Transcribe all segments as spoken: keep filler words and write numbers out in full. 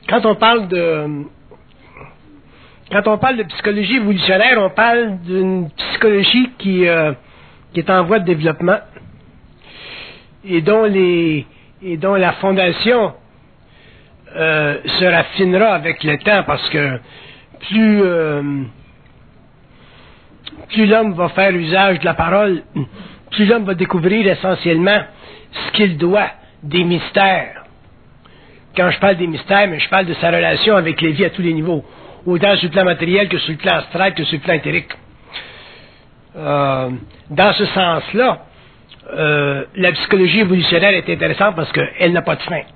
quand on parle de quand on parle de psychologie évolutionnaire, on parle d'une psychologie qui, euh, qui est en voie de développement et dont les et dont la fondation euh, se raffinera avec le temps, parce que plus euh, plus l'homme va faire usage de la parole, plus l'homme va découvrir essentiellement ce qu'il doit des mystères. Quand je parle des mystères, mais je parle de sa relation avec les vies à tous les niveaux, autant sur le plan matériel que sur le plan astral que sur le plan éthérique. Euh, dans ce sens-là, euh, la psychologie évolutionnaire est intéressante parce qu'elle n'a pas de fin.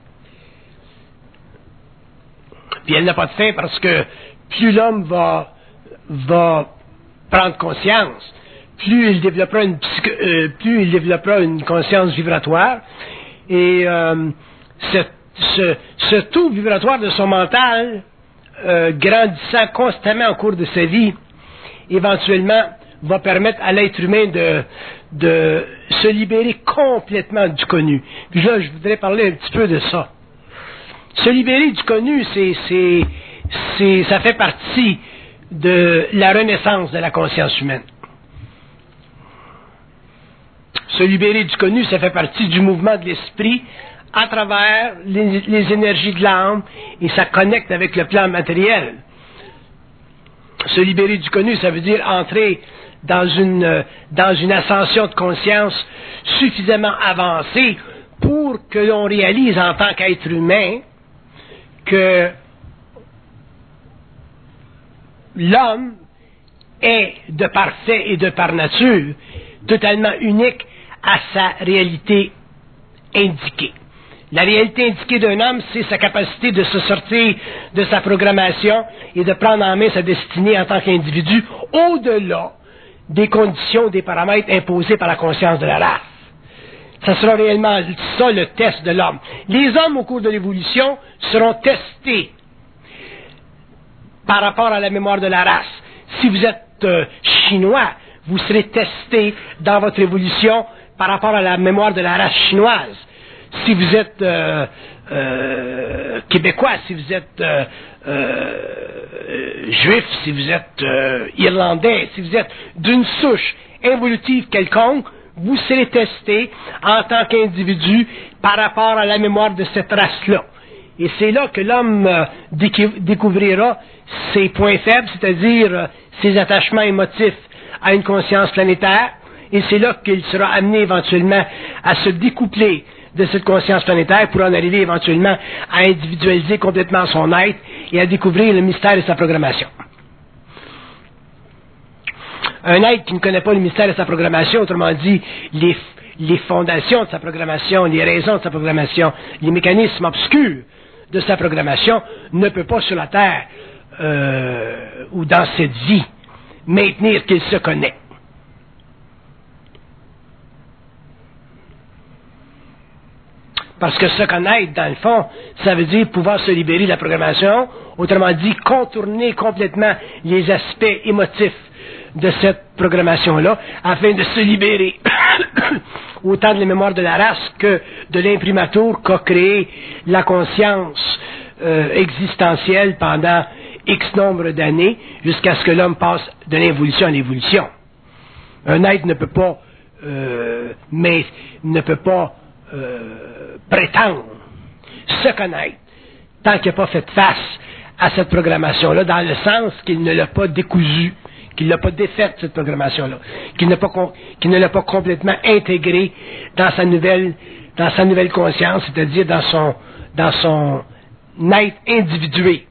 Puis elle n'a pas de fin parce que plus l'homme va, va prendre conscience, plus il développera une, psycho, euh, plus il développera une conscience vibratoire, et euh, ce, ce, ce taux vibratoire de son mental, euh, grandissant constamment au cours de sa vie, éventuellement va permettre à l'être humain de, de se libérer complètement du connu. Puis là, je voudrais parler un petit peu de ça. Se libérer du connu, c'est, c'est, c'est, ça fait partie de la renaissance de la conscience humaine. Se libérer du connu, ça fait partie du mouvement de l'esprit à travers les, les énergies de l'âme, et ça connecte avec le plan matériel. Se libérer du connu, ça veut dire entrer dans une, dans une ascension de conscience suffisamment avancée pour que l'on réalise en tant qu'être humain que l'homme est de par fait et de par nature totalement unique à sa réalité indiquée. La réalité indiquée d'un homme, c'est sa capacité de se sortir de sa programmation et de prendre en main sa destinée en tant qu'individu au-delà des conditions, des paramètres imposés par la conscience de la race. Ça sera réellement ça le test de l'homme. Les hommes, au cours de l'évolution, seront testés par rapport à la mémoire de la race. Si vous êtes euh, chinois, vous serez testé dans votre évolution par rapport à la mémoire de la race chinoise. Si vous êtes euh, euh, québécois, si vous êtes euh, euh, juif, si vous êtes euh, irlandais, si vous êtes d'une souche évolutive quelconque, vous serez testé en tant qu'individu par rapport à la mémoire de cette race-là. Et c'est là que l'homme euh, découvrira ses points faibles, c'est-à-dire euh, ses attachements émotifs à une conscience planétaire, et c'est là qu'il sera amené éventuellement à se découpler de cette conscience planétaire pour en arriver éventuellement à individualiser complètement son être et à découvrir le mystère de sa programmation. Un être qui ne connaît pas le mystère de sa programmation, autrement dit, les, les fondations de sa programmation, les raisons de sa programmation, les mécanismes obscurs de sa programmation, ne peut pas sur la Terre euh, ou dans cette vie maintenir qu'il se connaît. Parce que se connaître, dans le fond, ça veut dire pouvoir se libérer de la programmation, autrement dit, contourner complètement les aspects émotifs de cette programmation-là, afin de se libérer autant de la mémoire de la race que de l'imprimatur qu'a créé la conscience euh, existentielle pendant X nombre d'années, jusqu'à ce que l'homme passe de l'involution à l'évolution. Un être ne peut pas, euh, mais ne peut pas euh, prétendre se connaître tant qu'il n'a pas fait face à cette programmation-là, dans le sens qu'il ne l'a pas décousue, qu'il ne l'a pas défaite, cette programmation-là, qu'il, n'a pas, qu'il ne l'a pas complètement intégrée dans sa nouvelle, dans sa nouvelle conscience, c'est-à-dire dans son, dans son être individué.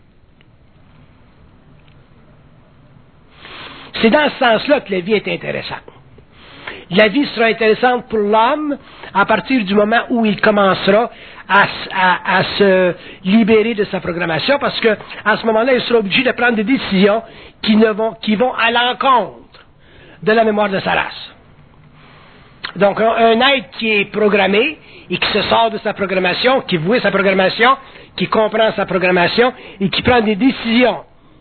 C'est dans ce sens-là que la vie est intéressante. La vie sera intéressante pour l'homme à partir du moment où il commencera à, à, à se libérer de sa programmation, parce que à ce moment-là, il sera obligé de prendre des décisions qui, ne vont, qui vont à l'encontre de la mémoire de sa race. Donc, un, un être qui est programmé et qui se sort de sa programmation, qui voit sa programmation, qui comprend sa programmation et qui prend des décisions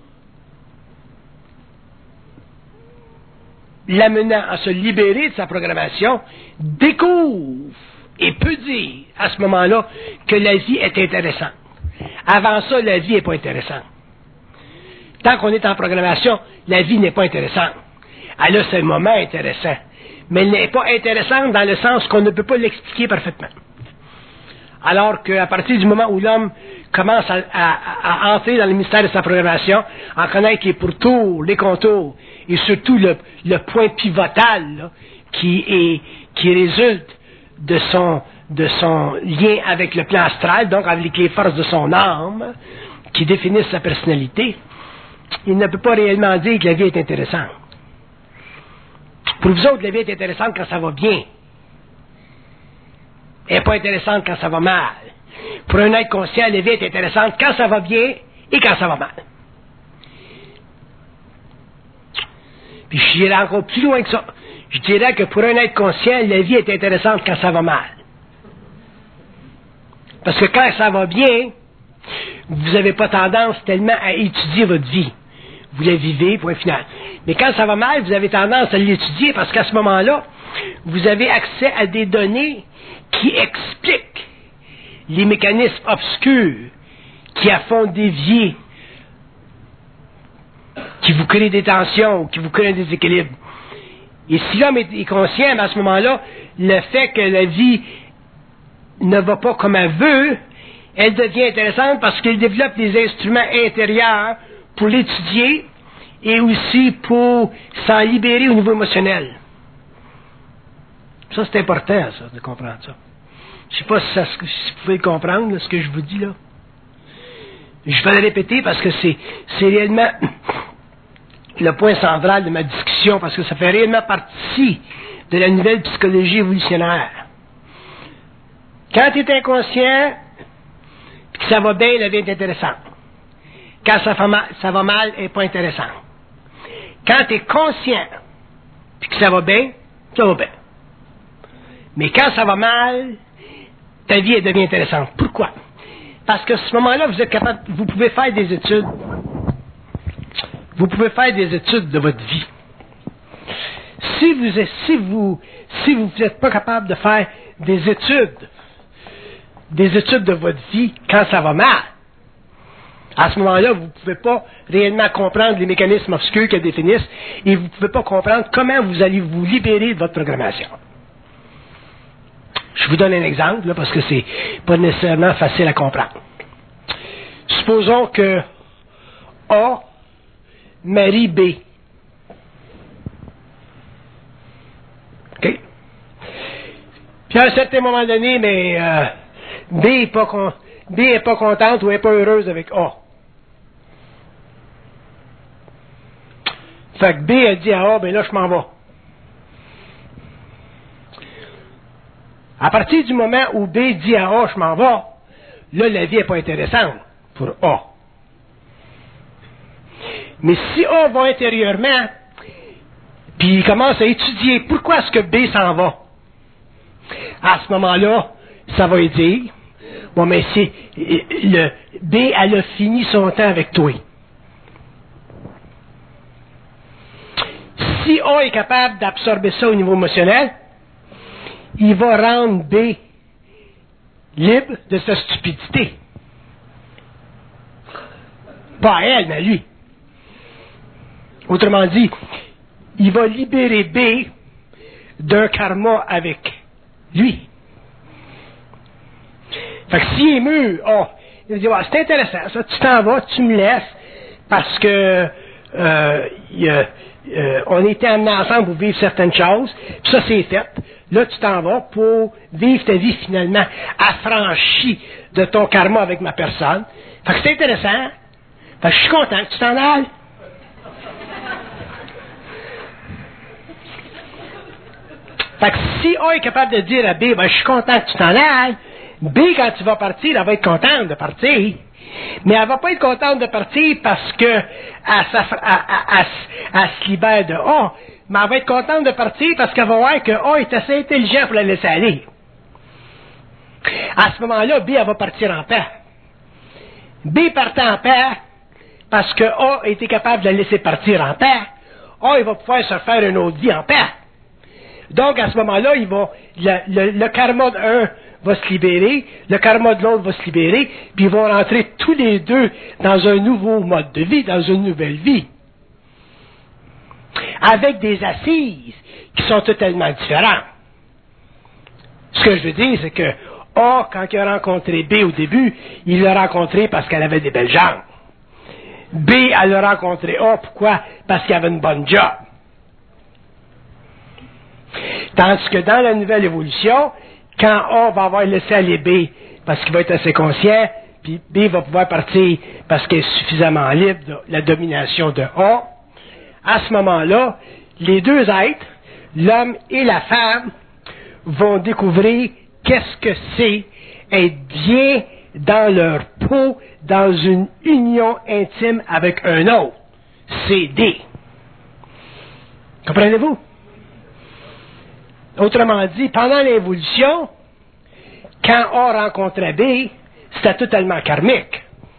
l'amenant à se libérer de sa programmation, découvre et peut dire à ce moment-là que la vie est intéressante. Avant ça, la vie n'est pas intéressante. Tant qu'on est en programmation, la vie n'est pas intéressante. Elle a ce moment intéressant. Mais elle n'est pas intéressante dans le sens qu'on ne peut pas l'expliquer parfaitement. Alors qu'à partir du moment où l'homme commence à, à, à entrer dans le mystère de sa programmation, en connaître les pourtours, les contours, et surtout le, le point pivotal là, qui, est, qui résulte de son, de son lien avec le plan astral, donc avec les forces de son âme, qui définissent sa personnalité, il ne peut pas réellement dire que la vie est intéressante. Pour vous autres, la vie est intéressante quand ça va bien. Elle n'est pas intéressante quand ça va mal. Pour un être conscient, la vie est intéressante quand ça va bien et quand ça va mal. Puis je dirais encore plus loin que ça. Je dirais que pour un être conscient, la vie est intéressante quand ça va mal. Parce que quand ça va bien, vous n'avez pas tendance tellement à étudier votre vie. Vous la vivez, point final. Mais quand ça va mal, vous avez tendance à l'étudier parce qu'à ce moment-là, vous avez accès à des données qui expliquent les mécanismes obscurs qui à fond déviés, qui vous créent des tensions, qui vous créent des déséquilibres. Et si l'homme est conscient, à ce moment-là, le fait que la vie ne va pas comme elle veut, elle devient intéressante parce qu'il développe des instruments intérieurs pour l'étudier et aussi pour s'en libérer au niveau émotionnel. Ça, c'est important, ça, de comprendre ça. Je ne sais pas si, ça, si vous pouvez comprendre là, ce que je vous dis là. Je vais le répéter parce que c'est, c'est réellement le point central de ma discussion, parce que ça fait réellement partie de la nouvelle psychologie évolutionnaire. Quand tu es inconscient, et que ça va bien, la vie est intéressante. Quand ça va mal, ça va mal, elle n'est pas intéressante. Quand tu es conscient, et que ça va bien, ça va bien. Mais quand ça va mal, ta vie elle devient intéressante. Pourquoi? Parce qu'à ce moment-là, vous êtes capable, vous pouvez faire des études. Vous pouvez faire des études de votre vie. Si vous si vous si vous n'êtes pas capable de faire des études, des études de votre vie quand ça va mal, à ce moment-là, vous ne pouvez pas réellement comprendre les mécanismes obscurs qu'elles définissent et vous ne pouvez pas comprendre comment vous allez vous libérer de votre programmation. Je vous donne un exemple, là, parce que c'est pas nécessairement facile à comprendre. Supposons que A marie B. OK? Puis à un certain moment donné, mais euh, B n'est pas, con- B est pas contente ou n'est pas heureuse avec A. Fait que B a dit à A, ben là, je m'en vais. À partir du moment où B dit à A, je m'en vais, là, la vie n'est pas intéressante pour A. Mais si A va intérieurement, puis il commence à étudier pourquoi est-ce que B s'en va, à ce moment-là, ça va lui dire, bon, mais c'est, le, B, elle a fini son temps avec toi. Si A est capable d'absorber ça au niveau émotionnel, il va rendre B libre de sa stupidité. Pas elle, mais lui. Autrement dit, il va libérer B d'un karma avec lui. Fait que s'il est mûr, oh, il va dire, ouais, c'est intéressant, ça, tu t'en vas, tu me laisses, parce que euh, y a, euh, on était amenés ensemble pour vivre certaines choses, puis ça c'est fait. Là, tu t'en vas pour vivre ta vie finalement affranchie de ton karma avec ma personne. Fait que c'est intéressant. Fait que je suis content que tu t'en ailles. Fait que si A est capable de dire à B, ben, je suis content que tu t'en ailles, B, quand tu vas partir, elle va être contente de partir. Mais elle va pas être contente de partir parce que elle, elle, elle, elle se libère de A. Mais elle va être contente de partir parce qu'elle va voir que A est assez intelligent pour la laisser aller. À ce moment-là, B, elle va partir en paix. B part en paix parce que A a été capable de la laisser partir en paix. A, il va pouvoir se faire une autre vie en paix. Donc, à ce moment-là, il va, le, le, le karma d'un va se libérer, le karma de l'autre va se libérer, puis ils vont rentrer tous les deux dans un nouveau mode de vie, dans une nouvelle vie. Avec des assises qui sont totalement différentes. Ce que je veux dire, c'est que A, quand il a rencontré B au début, il l'a rencontré parce qu'elle avait des belles jambes. B, elle l'a rencontré A, pourquoi? Parce qu'elle avait une bonne job. Tandis que dans la nouvelle évolution, quand A va avoir laissé aller B parce qu'il va être assez conscient, puis B va pouvoir partir parce qu'il est suffisamment libre de la domination de A, à ce moment-là, les deux êtres, l'homme et la femme, vont découvrir qu'est-ce que c'est être bien dans leur peau, dans une union intime avec un autre. C'est D. Comprenez-vous? Autrement dit, pendant l'évolution, quand A rencontrait B, c'était totalement karmique.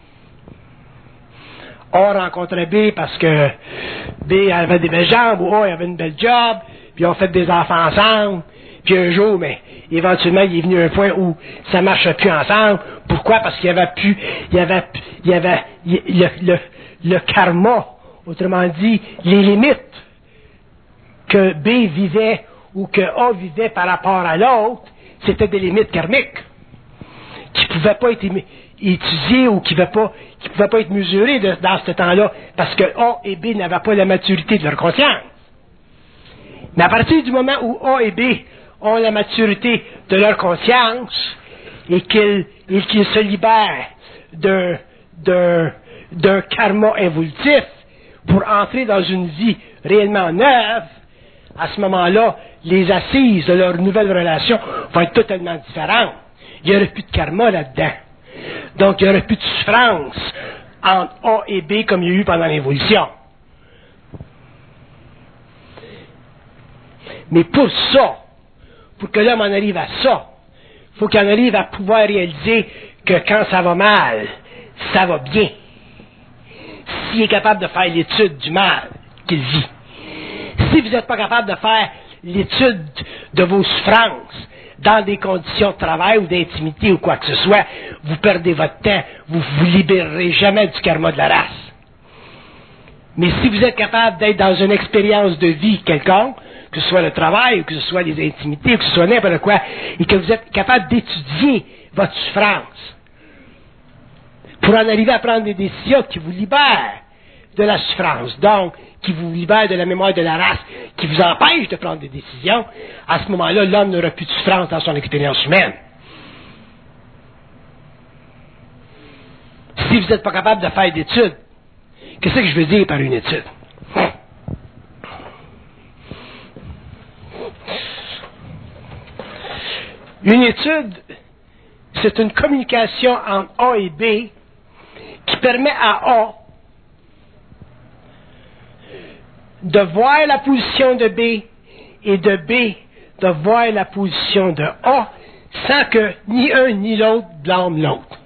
A rencontrait B parce que B avait des belles jambes, ou A avait une belle job, puis ils ont fait des enfants ensemble, puis un jour, mais éventuellement, il est venu un point où ça ne marchait plus ensemble. Pourquoi? Parce qu'il y avait plus, il y avait, il y avait il, le, le, le karma, autrement dit, les limites que B vivait ou que A vivait par rapport à l'autre, c'était des limites karmiques qui ne pouvaient pas être étudiées ou qui ne pouvaient, pouvaient pas être mesurées de, dans ce temps-là, parce que A et B n'avaient pas la maturité de leur conscience. Mais à partir du moment où A et B ont la maturité de leur conscience et qu'ils, et qu'ils se libèrent d'un, d'un, d'un karma involutif pour entrer dans une vie réellement neuve, à ce moment-là, les assises de leur nouvelle relation vont être totalement différentes. Il n'y aurait plus de karma là-dedans. Donc, il n'y aurait plus de souffrance entre A et B comme il y a eu pendant l'évolution. Mais pour ça, pour que l'homme en arrive à ça, il faut qu'il en arrive à pouvoir réaliser que quand ça va mal, ça va bien. S'il est capable de faire l'étude du mal qu'il vit. Si vous n'êtes pas capable de faire l'étude de vos souffrances dans des conditions de travail ou d'intimité ou quoi que ce soit, vous perdez votre temps, vous ne vous libérerez jamais du karma de la race. Mais si vous êtes capable d'être dans une expérience de vie quelconque, que ce soit le travail, ou que ce soit les intimités, ou que ce soit n'importe quoi, et que vous êtes capable d'étudier votre souffrance, pour en arriver à prendre des décisions qui vous libèrent de la souffrance, donc qui vous libèrent de la mémoire de la race, qui vous empêchent de prendre des décisions, à ce moment-là, l'homme n'aura plus de souffrance dans son expérience humaine. Si vous n'êtes pas capable de faire d'études, qu'est-ce que je veux dire par une étude? Une étude, c'est une communication entre A et B qui permet à A de voir la position de B et de B de voir la position de A sans que ni un ni l'autre blâme l'autre.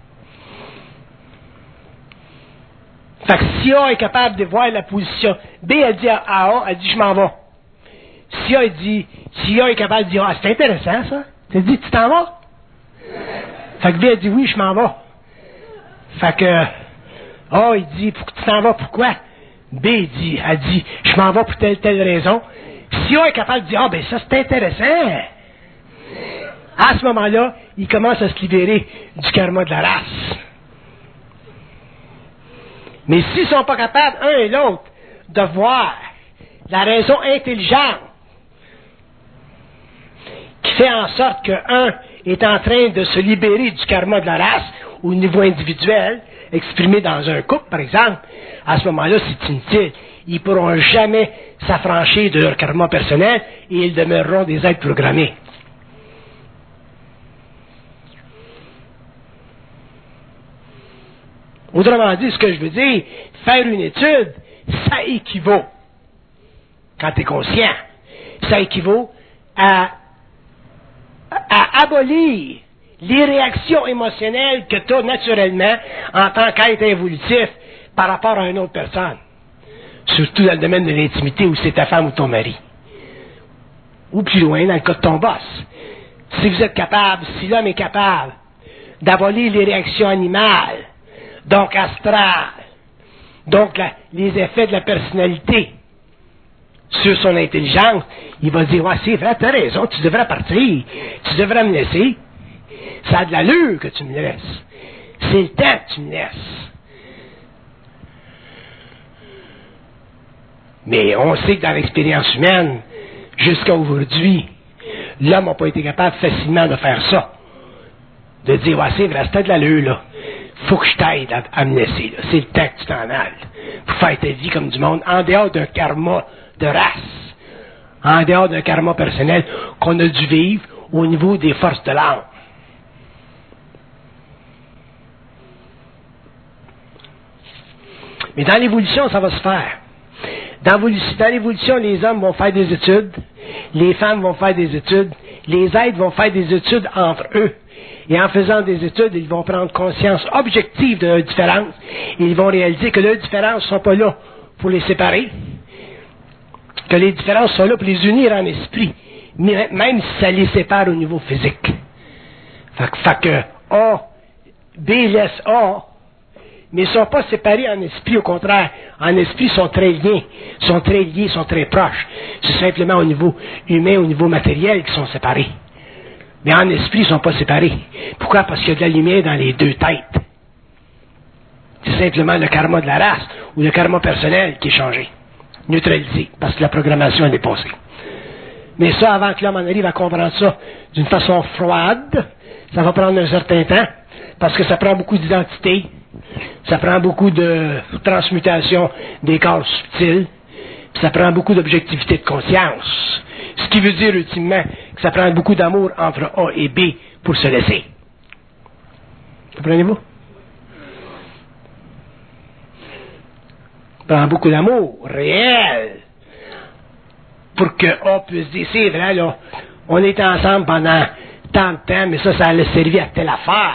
Fait que si A est capable de voir la position, B elle dit à A, elle dit je m'en vais. Si A, dit, si A est capable de dire ah c'est intéressant ça, tu dit tu t'en vas? Fait que B elle dit oui je m'en vais. Fait que A il dit tu t'en vas pourquoi? B dit, elle dit, je m'en vais pour telle, telle raison. Si A est capable de dire, ah ben ça c'est intéressant, à ce moment-là, il commence à se libérer du karma de la race. Mais s'ils ne sont pas capables, un et l'autre, de voir la raison intelligente qui fait en sorte qu'un est en train de se libérer du karma de la race au niveau individuel, exprimé dans un couple, par exemple, à ce moment-là, c'est inutile. Ils ne pourront jamais s'affranchir de leur karma personnel et ils demeureront des êtres programmés. Autrement dit, ce que je veux dire, faire une étude, ça équivaut, quand tu es conscient, ça équivaut à, à abolir les réactions émotionnelles que tu as naturellement en tant qu'être évolutif par rapport à une autre personne. Surtout dans le domaine de l'intimité où c'est ta femme ou ton mari. Ou plus loin, dans le cas de ton boss. si vous êtes capable, si l'homme est capable d'abolir les réactions animales, donc astrales, donc la, les effets de la personnalité sur son intelligence, il va dire, ouais, c'est vrai, t'as raison, tu devrais partir, tu devrais me laisser. Ça a de l'allure que tu me laisses. C'est le temps que tu me laisses. Mais on sait que dans l'expérience humaine, jusqu'à aujourd'hui, l'homme n'a pas été capable facilement de faire ça. De dire, ouais, c'est vrai, c'est de l'allure, là. Faut que je t'aide à, à me laisser, là. C'est le temps que tu t'en ailles. Pour faire ta vie comme du monde, en dehors d'un karma de race, en dehors d'un karma personnel qu'on a dû vivre au niveau des forces de l'âme. Mais dans l'évolution, ça va se faire. Dans, dans l'évolution, les hommes vont faire des études, les femmes vont faire des études, les êtres vont faire des études entre eux. Et en faisant des études, ils vont prendre conscience objective de leurs différences. Et ils vont réaliser que leurs différences ne sont pas là pour les séparer, que les différences sont là pour les unir en esprit, même si ça les sépare au niveau physique. Fait, fait que A, B laisse A, mais ils ne sont pas séparés en esprit, au contraire. En esprit, ils sont très liés, sont très liés, sont très proches. C'est simplement au niveau humain, au niveau matériel qu'ils sont séparés. Mais en esprit, ils ne sont pas séparés. Pourquoi? Parce qu'il y a de la lumière dans les deux têtes. C'est simplement le karma de la race ou le karma personnel qui est changé, neutralisé, parce que la programmation est dépassée. Mais ça, avant que l'homme en arrive à comprendre ça d'une façon froide, ça va prendre un certain temps, parce que ça prend beaucoup d'identité, ça prend beaucoup de transmutation des corps subtils, puis ça prend beaucoup d'objectivité de conscience. Ce qui veut dire ultimement que ça prend beaucoup d'amour entre A et B pour se laisser. Comprenez-vous? Ça prend beaucoup d'amour réel pour que A puisse dire, c'est vrai, là, on est ensemble pendant tant de temps, mais ça, ça allait servir à telle affaire.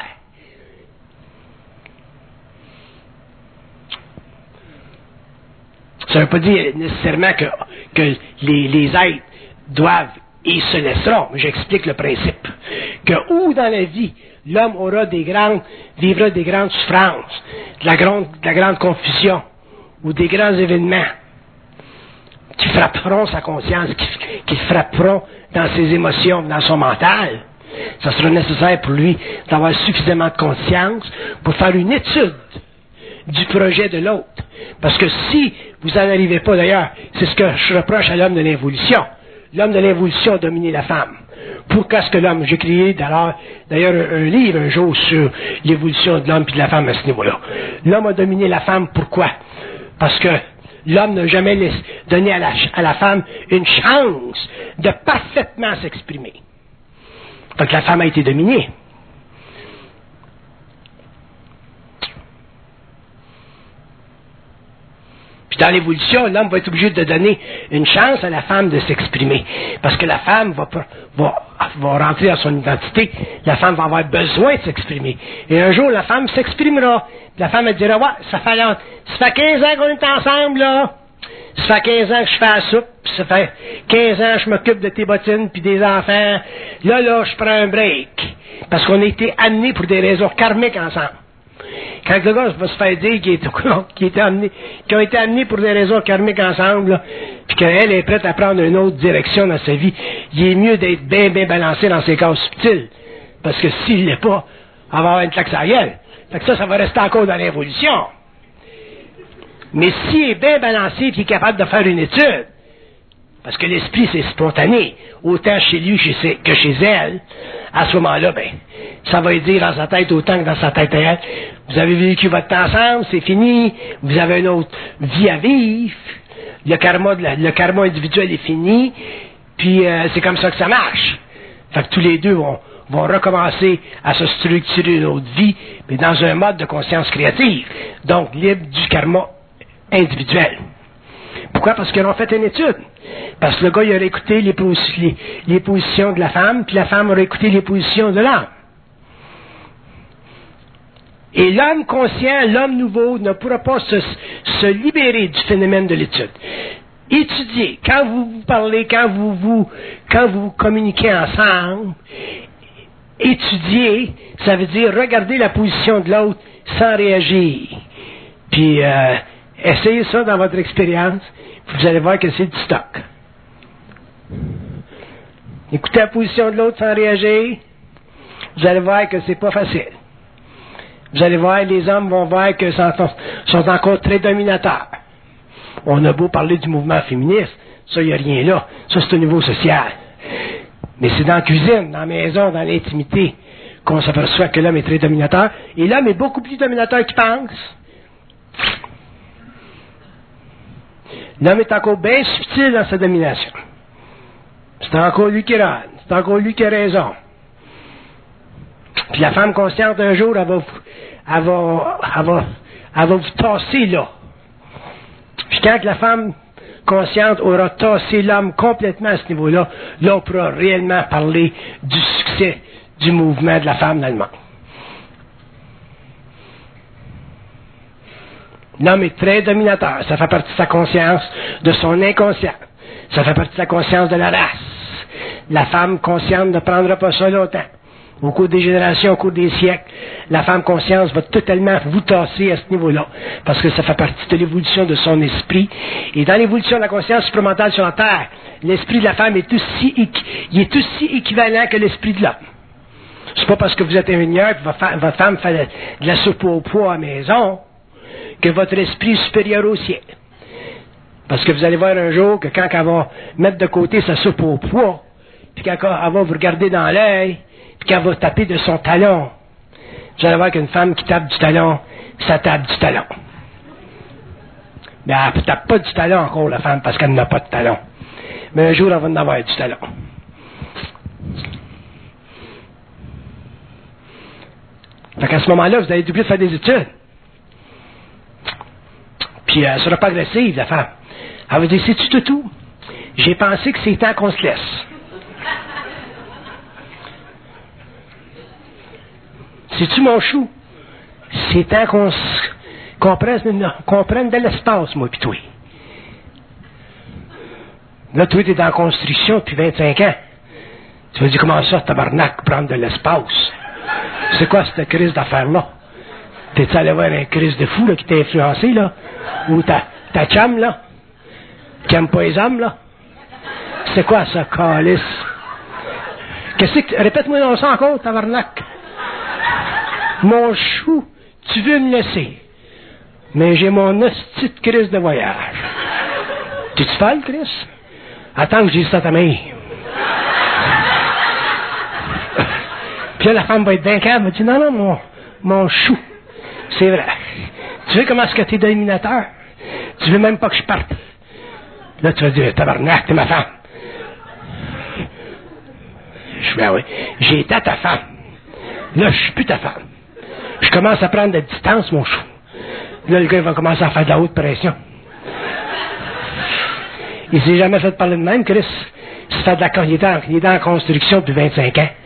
Ça ne veut pas dire nécessairement que, que les, les êtres doivent et se laisseront. Mais j'explique le principe. Que où dans la vie, l'homme aura des grandes, vivra des grandes souffrances, de la grande, de la grande confusion, ou des grands événements qui frapperont sa conscience, qui, qui frapperont dans ses émotions, dans son mental, ça sera nécessaire pour lui d'avoir suffisamment de conscience pour faire une étude du projet de l'autre. Parce que si vous n'en arrivez pas, d'ailleurs, c'est ce que je reproche à l'homme de l'évolution. L'homme de l'évolution a dominé la femme. Pourquoi est-ce que l'homme, j'ai créé d'ailleurs, d'ailleurs un, un livre un jour sur l'évolution de l'homme et de la femme à ce niveau-là. L'homme a dominé la femme, pourquoi? Parce que l'homme n'a jamais laissé, donné à la, à la femme une chance de parfaitement s'exprimer. Donc la femme a été dominée. Puis dans l'évolution, l'homme va être obligé de donner une chance à la femme de s'exprimer. Parce que la femme va, va, va rentrer dans son identité. La femme va avoir besoin de s'exprimer. Et un jour, la femme s'exprimera. La femme elle dira, ouais, ça fait, ça fait quinze ans qu'on est ensemble, là. Ça fait quinze ans que je fais la soupe. Ça fait quinze ans que je m'occupe de tes bottines puis des enfants. Là, là, je prends un break. Parce qu'on a été amenés pour des raisons karmiques ensemble. Quand le gars va se faire dire qu'il est, qu'il est amené, qu'ils ont été amenés pour des raisons karmiques ensemble, là, puis qu'elle est prête à prendre une autre direction dans sa vie, il est mieux d'être bien, bien balancé dans ses corps subtils. Parce que s'il ne l'est pas, elle va avoir une claque sur la gueule. Fait que ça, ça va rester encore dans l'évolution. Mais s'il est bien balancé et qu'il est capable de faire une étude, parce que l'esprit, c'est spontané, autant chez lui que chez elle, à ce moment-là, ben, ça va dire dans sa tête autant que dans sa tête à elle. Vous avez vécu votre temps ensemble, c'est fini, vous avez une autre vie à vivre, le karma, de la, le karma individuel est fini, puis euh, c'est comme ça que ça marche. Fait que tous les deux vont, vont recommencer à se structurer une autre vie, mais dans un mode de conscience créative, donc libre du karma individuel. Pourquoi? Parce qu'ils ont fait une étude. Parce que le gars, il aurait écouté les, posi- les, les positions de la femme, puis la femme aurait écouté les positions de l'homme. Et l'homme conscient, l'homme nouveau, ne pourra pas se, se libérer du phénomène de l'étude. Étudiez, quand vous vous parlez, quand vous vous, quand vous communiquez ensemble, étudier, ça veut dire regarder la position de l'autre sans réagir. Puis, euh, essayez ça dans votre expérience, puis vous allez voir que c'est du stock. Écoutez la position de l'autre sans réagir, vous allez voir que c'est pas facile. Vous allez voir, les hommes vont voir que sont, sont encore très dominateurs. On a beau parler du mouvement féministe, ça, il n'y a rien là. Ça, c'est au niveau social. Mais c'est dans la cuisine, dans la maison, dans l'intimité, qu'on s'aperçoit que l'homme est très dominateur. Et l'homme est beaucoup plus dominateur qu'il pense. L'homme est encore bien subtil dans sa domination. C'est encore lui qui râle. C'est encore lui qui a raison. Puis la femme consciente, un jour, elle va, elle va, elle va, elle va vous tasser là. Puis quand la femme consciente aura tassé l'homme complètement à ce niveau-là, là, on pourra réellement parler du succès du mouvement de la femme dans le monde. L'homme est très dominateur. Ça fait partie de sa conscience, de son inconscient. Ça fait partie de sa conscience de la race. La femme consciente ne prendra pas ça longtemps. Au cours des générations, au cours des siècles, la femme conscience va totalement vous tasser à ce niveau-là, parce que ça fait partie de l'évolution de son esprit. Et dans l'évolution de la conscience supramentale sur la Terre, l'esprit de la femme est aussi, il est aussi équivalent que l'esprit de l'homme. C'est pas parce que vous êtes ingénieur et que votre femme fait de la soupe au pois à la maison que votre esprit est supérieur au ciel. Parce que vous allez voir un jour que quand elle va mettre de côté sa soupe au pois, puis quand elle va vous regarder dans l'œil, puis qu'elle va taper de son talon, vous allez voir qu'une femme qui tape du talon, ça tape du talon. Mais elle ne tape pas du talon encore, la femme, parce qu'elle n'a pas de talon. Mais un jour, elle va en avoir du talon. Fait qu'à ce moment-là, vous allez être obligé de faire des études. Puis elle sera pas agressive, la femme. Elle va dire, sais-tu tout tout? J'ai pensé que c'est temps qu'on se laisse. C'est-tu mon chou? C'est temps qu'on qu'on prenne, qu'on prenne de l'espace, moi pis toi. Là, toi, t'es en construction depuis vingt-cinq ans. Tu vas dire, comment ça, tabarnak, prendre de l'espace? C'est quoi cette crise d'affaires-là? T'es-tu allé voir un crise de fou, là, qui t'a influencé, là? Ou ta, ta chum, là? Qui aime pas les hommes, là? C'est quoi ça, calice? Qu'est-ce que... Répète-moi dans ça encore, tabarnak. Mon chou, tu veux me laisser. Mais j'ai mon hostie de crise de voyage. T'es-tu folle, Chris? Attends que je dise ça à ta mère. Puis là, la femme va être bien calme. Elle va dire, non, non, mon, mon chou. C'est vrai. Tu veux comment est-ce que t'es dominateur? Tu veux même pas que je parte. Là, tu vas dire, tabarnak, t'es ma femme. Je dis, ben oui. J'ai été ta femme. Là, je suis plus ta femme. Je commence à prendre de la distance, mon chou. Là, le gars, il va commencer à faire de la haute pression. Il s'est jamais fait parler de même, Chris. Il, fait de la, il, est en, il est en construction depuis vingt-cinq ans.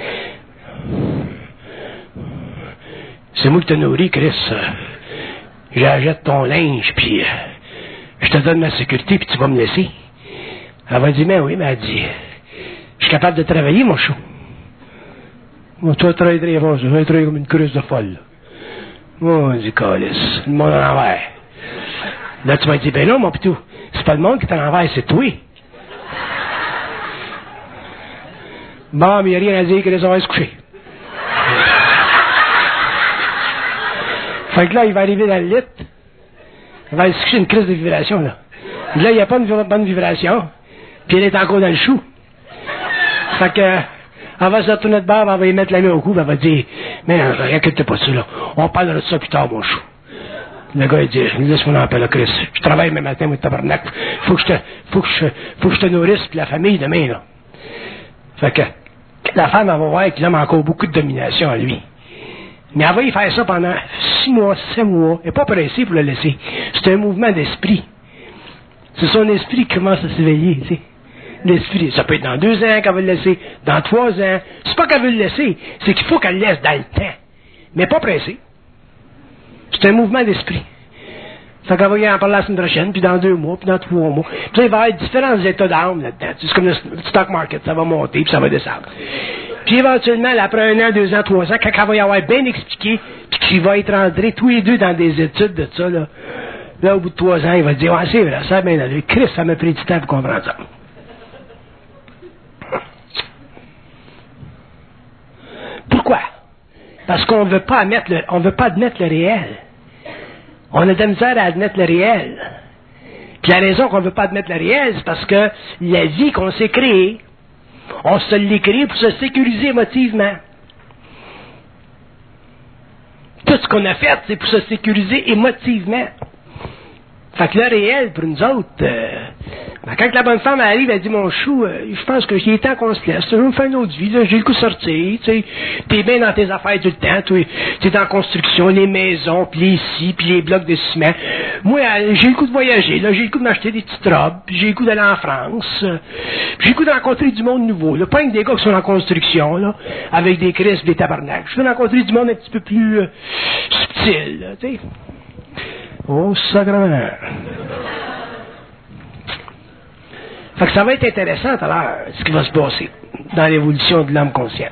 C'est moi qui te nourris, Chris. J'achète ton linge, puis euh, je te donne ma sécurité, puis tu vas me laisser. Elle va dire, mais oui, mais elle dit, je suis capable de travailler, mon chou. Moi, toi, tu travailles très fort, tu vas travailler comme une cruche de folle. Moi, je dis, calice, le monde en envers. Là, tu vas dire, ben non, mon pitou, c'est pas le monde qui est en envers, c'est toi. Bon, mais il n'y a rien à dire, que les on va se coucher. Fait que là, il va arriver dans le lit. Il va se coucher une crise de vibration, là. Et là, il n'y a pas une bonne vibration. Puis elle est encore dans le chou. Fait que, elle va se retourner de bord, elle va y mettre la main au cou, elle va dire, mais non, inquiète pas de ça, là. On parlera de ça plus tard, mon chou. Le gars, il dit, laisse-moi en paix, là, Chris. Je travaille même matin, moi, tabarnak. Faut que je te, faut que je, faut que je te nourrisse, puis la famille demain, là. Fait que, la femme, elle va voir que l'homme a encore beaucoup de domination à lui. Mais elle va y faire ça pendant six mois, sept mois. Elle n'est pas pressée pour le laisser. C'est un mouvement d'esprit. C'est son esprit qui commence à s'éveiller, tu sais. L'esprit. Ça peut être dans deux ans qu'elle va le laisser, dans trois ans. C'est pas qu'elle veut le laisser, c'est qu'il faut qu'elle le laisse dans le temps. Mais pas pressée. C'est un mouvement d'esprit. Fait qu'elle va y en parler la semaine prochaine, puis dans deux mois, puis dans trois mois. Puis là, il va y avoir différents états d'âme là-dedans. C'est comme le stock market, ça va monter, puis ça va descendre. Puis éventuellement, après un an, deux ans, trois ans, quand elle va y avoir bien expliqué, puis qu'il va être rentré tous les deux dans des études de ça, là, là au bout de trois ans, il va dire, ouais, c'est vrai, ça a bien allé. Christ, ça m'a pris du temps pour comprendre ça. Pourquoi? Parce qu'on ne veut pas admettre le, on veut pas admettre le réel. On a de la misère à admettre le réel. Puis la raison qu'on ne veut pas admettre le réel, c'est parce que la vie qu'on s'est créée, on se l'est créée pour se sécuriser émotivement. Tout ce qu'on a fait, c'est pour se sécuriser émotivement. Fait que le réel, pour nous autres, euh, ben quand la bonne femme arrive, elle dit, mon chou, euh, je pense que j'ai temps qu'on se laisse, je veux me faire une autre vie, là, j'ai le coup de sortir, tu sais, t'es bien dans tes affaires tout le temps, tu es dans la construction, les maisons, puis les scies, puis les blocs de ciment. Moi, euh, j'ai le coup de voyager, là, j'ai le coup de m'acheter des petites robes, puis j'ai le coup d'aller en France, euh, puis j'ai le coup de rencontrer du monde nouveau, là, pas avec des gars qui sont en construction, là, avec des crises, des tabarnaks. Je veux rencontrer du monde un petit peu plus euh, subtil, là, tu sais. Oh, sacrément. Fait que ça va être intéressant tout à l'heure, ce qui va se passer dans l'évolution de l'homme conscient.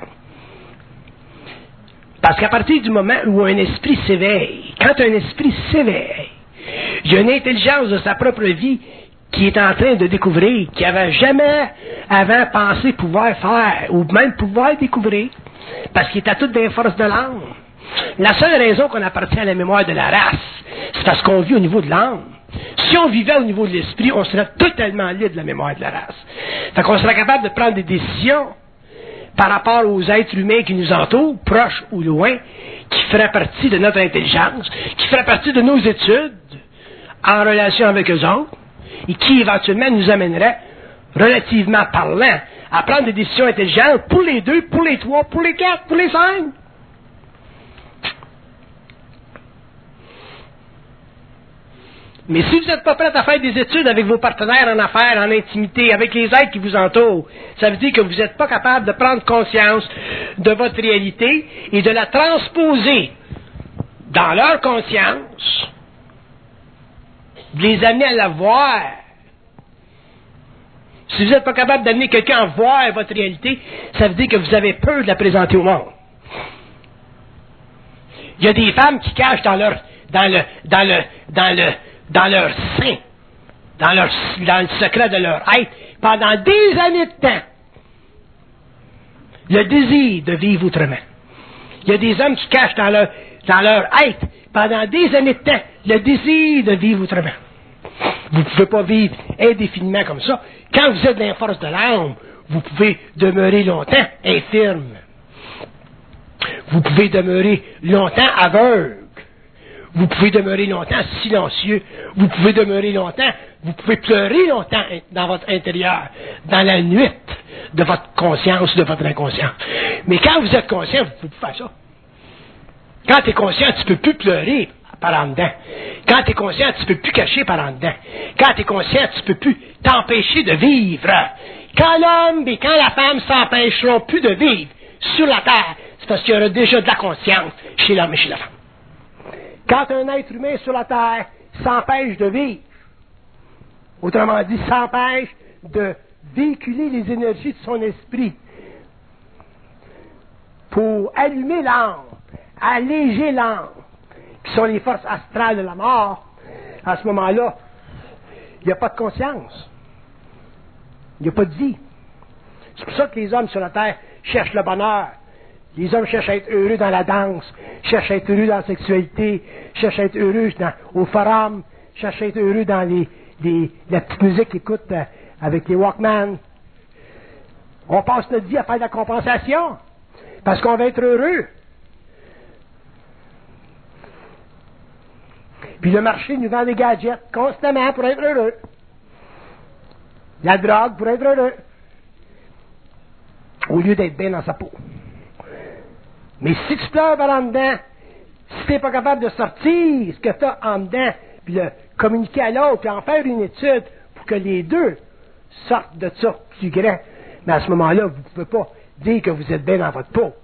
Parce qu'à partir du moment où un esprit s'éveille, quand un esprit s'éveille, il y a une intelligence de sa propre vie qui est en train de découvrir, qui n'avait jamais avant pensé pouvoir faire, ou même pouvoir découvrir, parce qu'il est à toutes des forces de l'âme. La seule raison qu'on appartient à la mémoire de la race, c'est parce qu'on vit au niveau de l'âme. Si on vivait au niveau de l'esprit, on serait totalement libre de la mémoire de la race. Fait qu'on serait capable de prendre des décisions par rapport aux êtres humains qui nous entourent, proches ou loin, qui feraient partie de notre intelligence, qui feraient partie de nos études, en relation avec eux autres, et qui éventuellement nous amèneraient, relativement parlant, à prendre des décisions intelligentes pour les deux, pour les trois, pour les quatre, pour les cinq. Mais si vous n'êtes pas prêt à faire des études avec vos partenaires en affaires, en intimité, avec les êtres qui vous entourent, ça veut dire que vous n'êtes pas capable de prendre conscience de votre réalité et de la transposer dans leur conscience, de les amener à la voir. Si vous n'êtes pas capable d'amener quelqu'un à voir votre réalité, ça veut dire que vous avez peur de la présenter au monde. Il y a des femmes qui cachent dans leur, dans le, dans le, dans le, dans leur sein, dans, leur, dans le secret de leur être, pendant des années de temps, le désir de vivre autrement. Il y a des hommes qui cachent dans leur, dans leur être, pendant des années de temps, le désir de vivre autrement. Vous ne pouvez pas vivre indéfiniment comme ça. Quand vous êtes dans la force de l'âme, vous pouvez demeurer longtemps infirme. Vous pouvez demeurer longtemps aveugle. Vous pouvez demeurer longtemps silencieux. Vous pouvez demeurer longtemps, vous pouvez pleurer longtemps dans votre intérieur, dans la nuit de votre conscience, de votre inconscient. Mais quand vous êtes conscient, vous ne pouvez pas faire ça. Quand tu es conscient, tu ne peux plus pleurer par en dedans. Quand tu es conscient, tu ne peux plus cacher par en dedans. Quand tu es conscient, tu ne peux plus t'empêcher de vivre. Quand l'homme et quand la femme s'empêcheront plus de vivre sur la terre, c'est parce qu'il y aura déjà de la conscience chez l'homme et chez la femme. Quand un être humain sur la terre s'empêche de vivre, autrement dit, s'empêche de véhiculer les énergies de son esprit pour allumer l'âme, alléger l'âme, qui sont les forces astrales de la mort, à ce moment-là, il n'y a pas de conscience. Il n'y a pas de vie. C'est pour ça que les hommes sur la terre cherchent le bonheur. Les hommes cherchent à être heureux dans la danse, cherchent à être heureux dans la sexualité, cherchent à être heureux dans, au forum, cherchent à être heureux dans les, les, la petite musique qu'ils écoutent euh, avec les Walkman. On passe notre vie à faire de la compensation, parce qu'on va être heureux. Puis le marché nous vend des gadgets constamment pour être heureux. La drogue pour être heureux. Au lieu d'être bien dans sa peau. Mais si tu pleures par en dedans, si tu n'es pas capable de sortir ce que tu as en dedans, puis le communiquer à l'autre, puis en faire une étude pour que les deux sortent de ça plus grand, mais à ce moment-là, vous ne pouvez pas dire que vous êtes bien dans votre peau.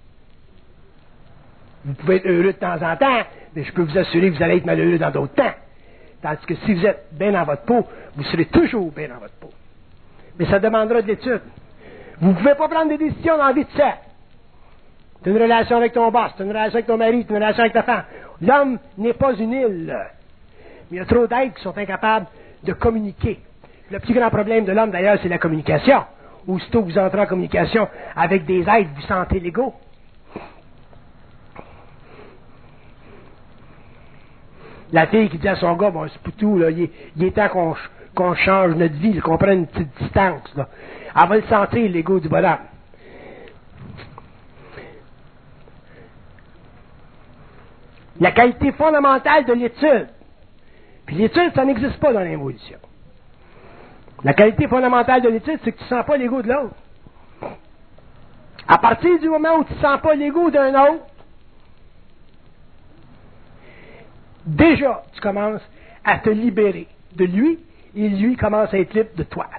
Vous pouvez être heureux de temps en temps, mais je peux vous assurer que vous allez être malheureux dans d'autres temps. Tandis que si vous êtes bien dans votre peau, vous serez toujours bien dans votre peau. Mais ça demandera de l'étude. Vous ne pouvez pas prendre des décisions dans la vie de sept. C'est une relation avec ton boss, c'est une relation avec ton mari, c'est une relation avec ta femme. L'homme n'est pas une île. Mais il y a trop d'êtres qui sont incapables de communiquer. Le plus grand problème de l'homme, d'ailleurs, c'est la communication. Aussitôt que vous entrez en communication avec des êtres, vous sentez l'ego. La fille qui dit à son gars, bon, c'est pour tout, là, il, est, il est temps qu'on, qu'on change notre vie, là, qu'on prenne une petite distance. Là. Elle va le sentir, l'ego du bonhomme. La qualité fondamentale de l'étude. Puis l'étude, ça n'existe pas dans l'évolution. La qualité fondamentale de l'étude, c'est que tu ne sens pas l'ego de l'autre. À partir du moment où tu ne sens pas l'ego d'un autre, déjà, tu commences à te libérer de lui, et lui commence à être libre de toi.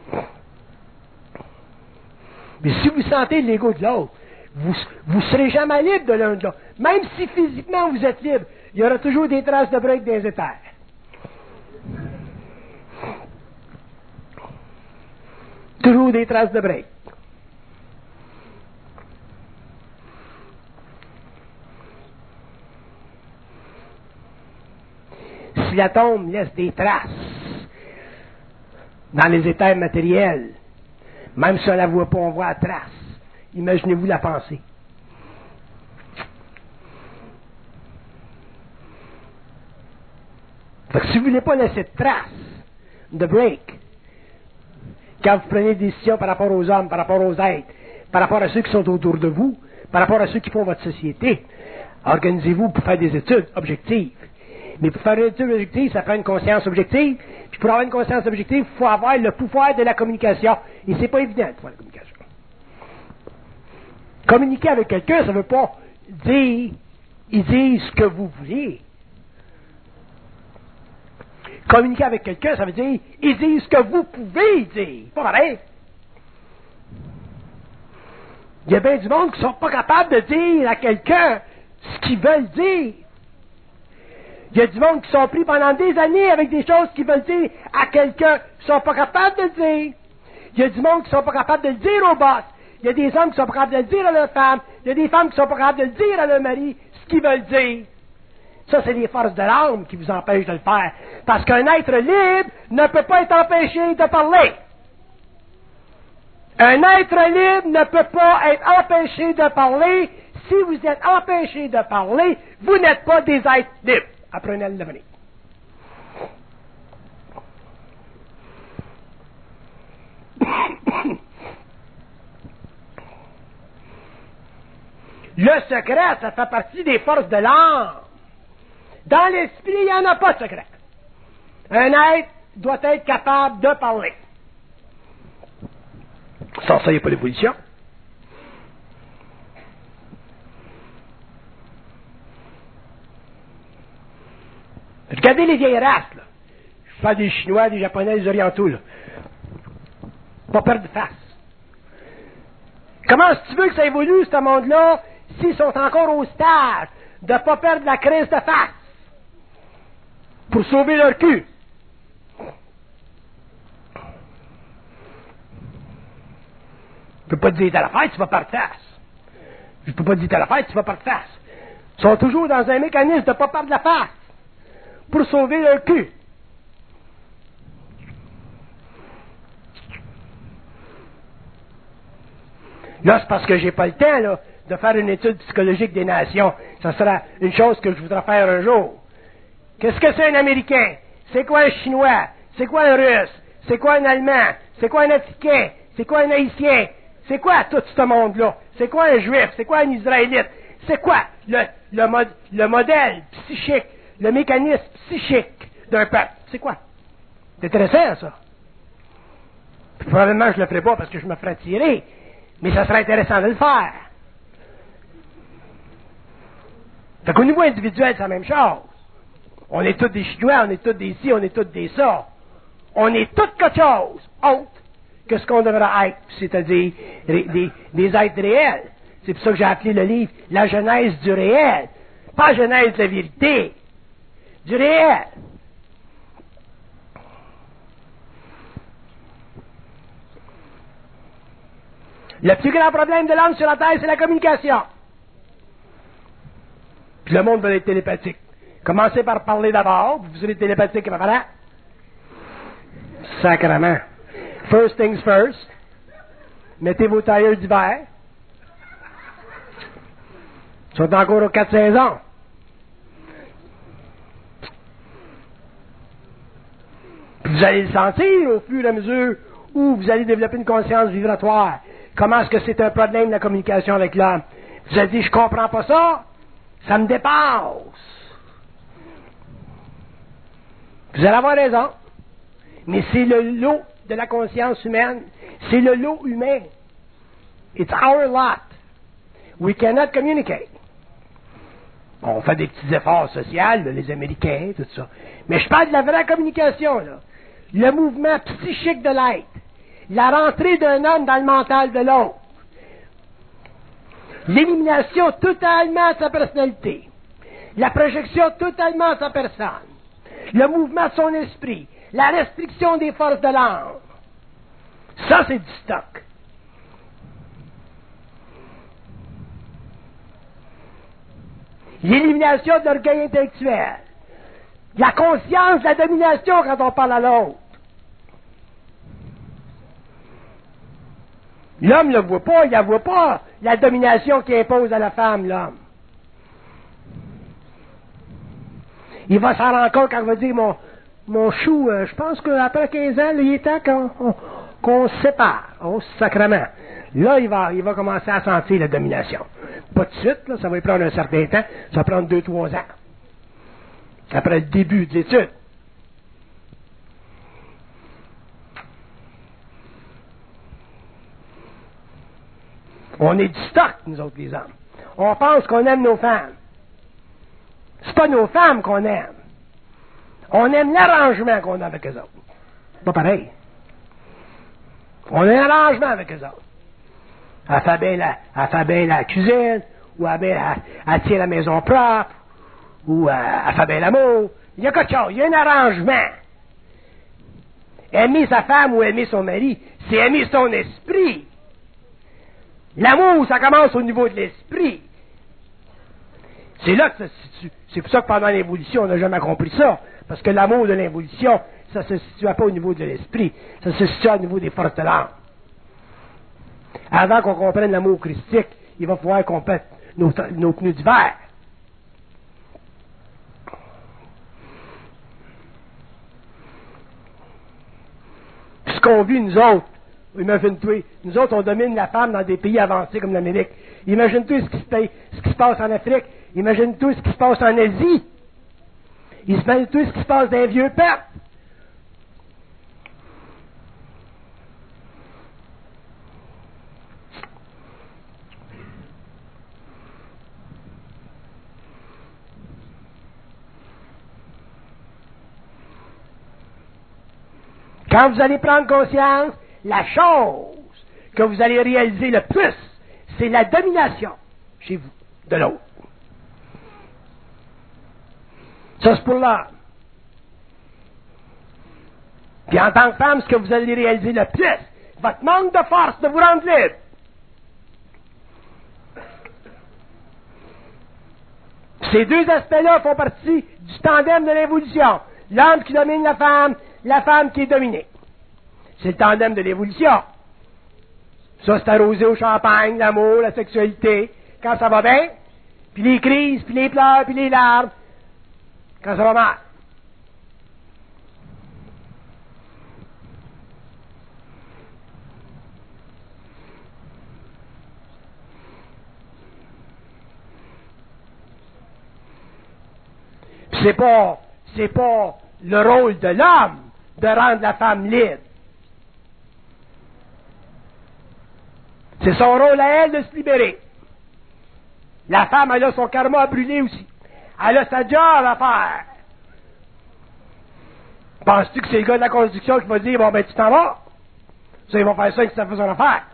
Mais si vous sentez l'ego de l'autre, vous ne serez jamais libre de l'un de l'autre. Même si physiquement vous êtes libre, il y aura toujours des traces de break dans les éthers. Toujours des traces de break. Si l'atome laisse des traces dans les éthers matériels, même si on ne la voit pas, on voit la trace. Imaginez-vous la pensée. Fait que si vous ne voulez pas laisser de trace, de break, quand vous prenez des décisions par rapport aux hommes, par rapport aux êtres, par rapport à ceux qui sont autour de vous, par rapport à ceux qui font votre société, organisez-vous pour faire des études objectives. Mais pour faire une étude objective, ça prend une conscience objective. Puis pour avoir une conscience objective, il faut avoir le pouvoir de la communication. Et c'est pas évident de faire la communication. Communiquer avec quelqu'un, ça ne veut pas dire, il dit ce que vous voulez. Communiquer avec quelqu'un, ça veut dire, il dit ce que vous pouvez dire. Pas pareil. Il y a bien du monde qui ne sont pas capables de dire à quelqu'un ce qu'ils veulent dire. Il y a du monde qui sont pris pendant des années avec des choses qu'ils veulent dire à quelqu'un qui ne sont pas capables de le dire. Il y a du monde qui ne sont pas capables de le dire au boss. Il y a des hommes qui sont pas capables de le dire à leur femme. Il y a des femmes qui sont pas capables de le dire à leur mari, ce qu'ils veulent dire. Ça, c'est les forces de l'âme qui vous empêchent de le faire. Parce qu'un être libre ne peut pas être empêché de parler. Un être libre ne peut pas être empêché de parler. Si vous êtes empêché de parler, vous n'êtes pas des êtres libres. Apprenez à le devenir. Le secret, ça fait partie des forces de l'âme. Dans l'esprit, il n'y en a pas de secret. Un être doit être capable de parler. Sans ça, il n'y a pas d'évolution. Regardez les vieilles races, là. Je parle des Chinois, des Japonais, des Orientaux, là. Pas perdre de face. Comment est-ce que tu veux que ça évolue, ce monde-là, s'ils sont encore au stade de ne pas perdre la crise de face pour sauver leur cul? Je ne peux pas te dire à la fête, tu vas perdre de face. Je ne peux pas te dire à la fête, tu vas perdre de face. Ils sont toujours dans un mécanisme de ne pas perdre la face pour sauver leur cul. Là, c'est parce que j'ai pas le temps, là, de faire une étude psychologique des nations. Ça sera une chose que je voudrais faire un jour. Qu'est-ce que c'est un Américain? C'est quoi un Chinois? C'est quoi un Russe? C'est quoi un Allemand? C'est quoi un Africain? C'est quoi un Haïtien? C'est quoi tout ce monde-là? C'est quoi un Juif? C'est quoi un Israélite? C'est quoi le, le, mod, le modèle psychique, le mécanisme psychique d'un peuple? C'est quoi? C'est intéressant, ça. Puis, probablement, je ne le ferai pas parce que je me ferai tirer. Mais ça serait intéressant de le faire. Fait qu'au niveau individuel, c'est la même chose. On est tous des Chinois, on est tous des ci, on est tous des ça. On est tous quelque chose autre que ce qu'on devrait être, c'est-à-dire des, des, des êtres réels. C'est pour ça que j'ai appelé le livre « La genèse du réel ». Pas la genèse de la vérité, du réel. Le plus grand problème de l'homme sur la Terre, c'est la communication. Puis le monde veut être télépathique. Commencez par parler d'abord, puis vous serez télépathique après. Voilà. Sacrement. First things first. Mettez vos tailleurs d'hiver. Ils sont encore aux quatre saisons. Puis vous allez le sentir au fur et à mesure où vous allez développer une conscience vibratoire. Comment est-ce que c'est un problème de la communication avec l'homme? Vous allez dire, je comprends pas ça, ça me dépasse. Vous allez avoir raison. Mais c'est le lot de la conscience humaine. C'est le lot humain. It's our lot. We cannot communicate. On fait des petits efforts sociaux, là, les Américains, tout ça. Mais je parle de la vraie communication, là. Le mouvement psychique de l'être. La rentrée d'un homme dans le mental de l'autre. L'élimination totalement de sa personnalité. La projection totalement de sa personne. Le mouvement de son esprit. La restriction des forces de l'âme. Ça, c'est du stock. L'élimination de l'orgueil intellectuel. La conscience de la domination quand on parle à l'autre. L'homme ne le voit pas, il ne voit pas la domination qu'il impose à la femme, l'homme. Il va s'en rendre compte quand il va dire, mon, mon chou, euh, je pense qu'après quinze ans, là, il est temps qu'on, on, qu'on se sépare. Oh, sacrement. Là, il va, il va commencer à sentir la domination. Pas de suite, là, ça va prendre un certain temps, ça va prendre deux, trois ans. Après le début de l'étude. On est du stock, nous autres, les hommes. On pense qu'on aime nos femmes. C'est pas nos femmes qu'on aime. On aime l'arrangement qu'on a avec eux autres. Pas pareil. On a un arrangement avec eux autres. Elle fait bien la, elle fait bien la cuisine, ou elle, elle, elle tient la maison propre, ou elle, elle fait bien l'amour. Il y a quelque chose, il y a un arrangement. Aimer sa femme ou aimer son mari, c'est aimer son esprit. L'amour, ça commence au niveau de l'esprit. C'est là que ça se situe. C'est pour ça que pendant l'évolution, on n'a jamais compris ça. Parce que l'amour de l'évolution, ça ne se situe pas au niveau de l'esprit. Ça se situe au niveau des forces de l'âme. Avant qu'on comprenne l'amour christique, il va falloir qu'on pète nos, nos pneus d'hiver. Ce qu'on vit, nous autres, imagine-toi, nous autres, on domine la femme dans des pays avancés comme l'Amérique. Imagine-toi ce qui se paye, ce qui se passe en Afrique. Imagine-toi ce qui se passe en Asie. Imagine-toi ce qui se passe dans les vieux peuples. Quand vous allez prendre conscience, la chose que vous allez réaliser le plus, c'est la domination chez vous, de l'autre. Ça, c'est pour l'homme. Puis en tant que femme, ce que vous allez réaliser le plus, votre manque de force de vous rendre libre. Ces deux aspects-là font partie du tandem de l'évolution. L'homme qui domine la femme, la femme qui est dominée. C'est le tandem de l'évolution. Ça, c'est arrosé au champagne, l'amour, la sexualité, quand ça va bien, puis les crises, puis les pleurs, puis les larmes, quand ça va mal. Puis c'est pas, c'est pas le rôle de l'homme de rendre la femme libre. C'est son rôle à elle de se libérer. La femme, elle a son karma à brûler aussi. Elle a sa job à faire. Penses-tu que c'est le gars de la construction qui va dire, bon, ben, tu t'en vas? Ça, ils vont faire ça et que ça fait son affaire.